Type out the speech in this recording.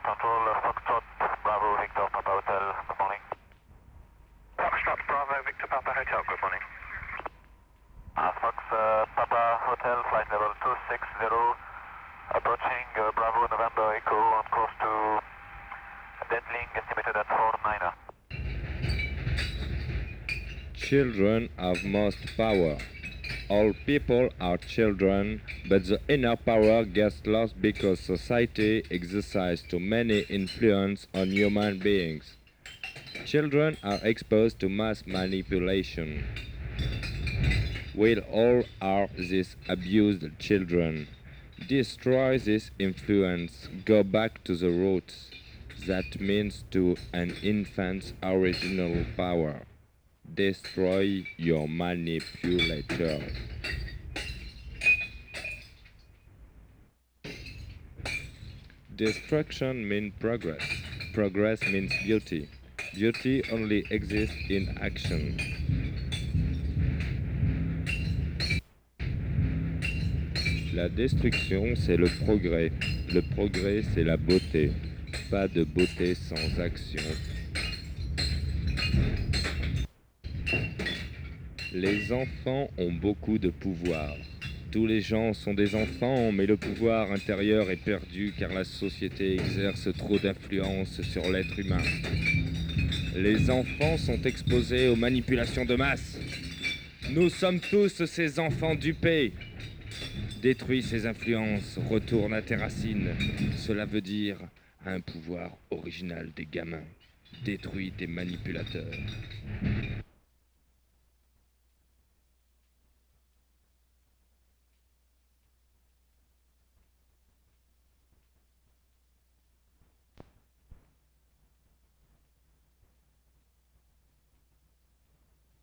Control, Foxtrot, Bravo, Victor, Papa Hotel, good morning. Foxtrot, Bravo, Victor, Papa Hotel, good morning. Fox, Papa Hotel, flight level 260, approaching Bravo, November, Echo, on course to Deadling, estimated at 49er. Children have most power. All people are children, but the inner power gets lost because society exercises too many influence on human beings. Children are exposed to mass manipulation. We all are these abused children. Destroy this influence, go back to the roots. That means to an infant's original power. Destroy your manipulators. Destruction means progress. Progress means beauty. Beauty only exists in action. La destruction, c'est le progrès. Le progrès, c'est la beauté. Pas de beauté sans action. Les enfants ont beaucoup de pouvoir. Tous les gens sont des enfants, mais le pouvoir intérieur est perdu car la société exerce trop d'influence sur l'être humain. Les enfants sont exposés aux manipulations de masse. Nous sommes tous ces enfants dupés. Détruis ces influences, retourne à tes racines. Cela veut dire un pouvoir original des gamins. Détruis tes manipulateurs.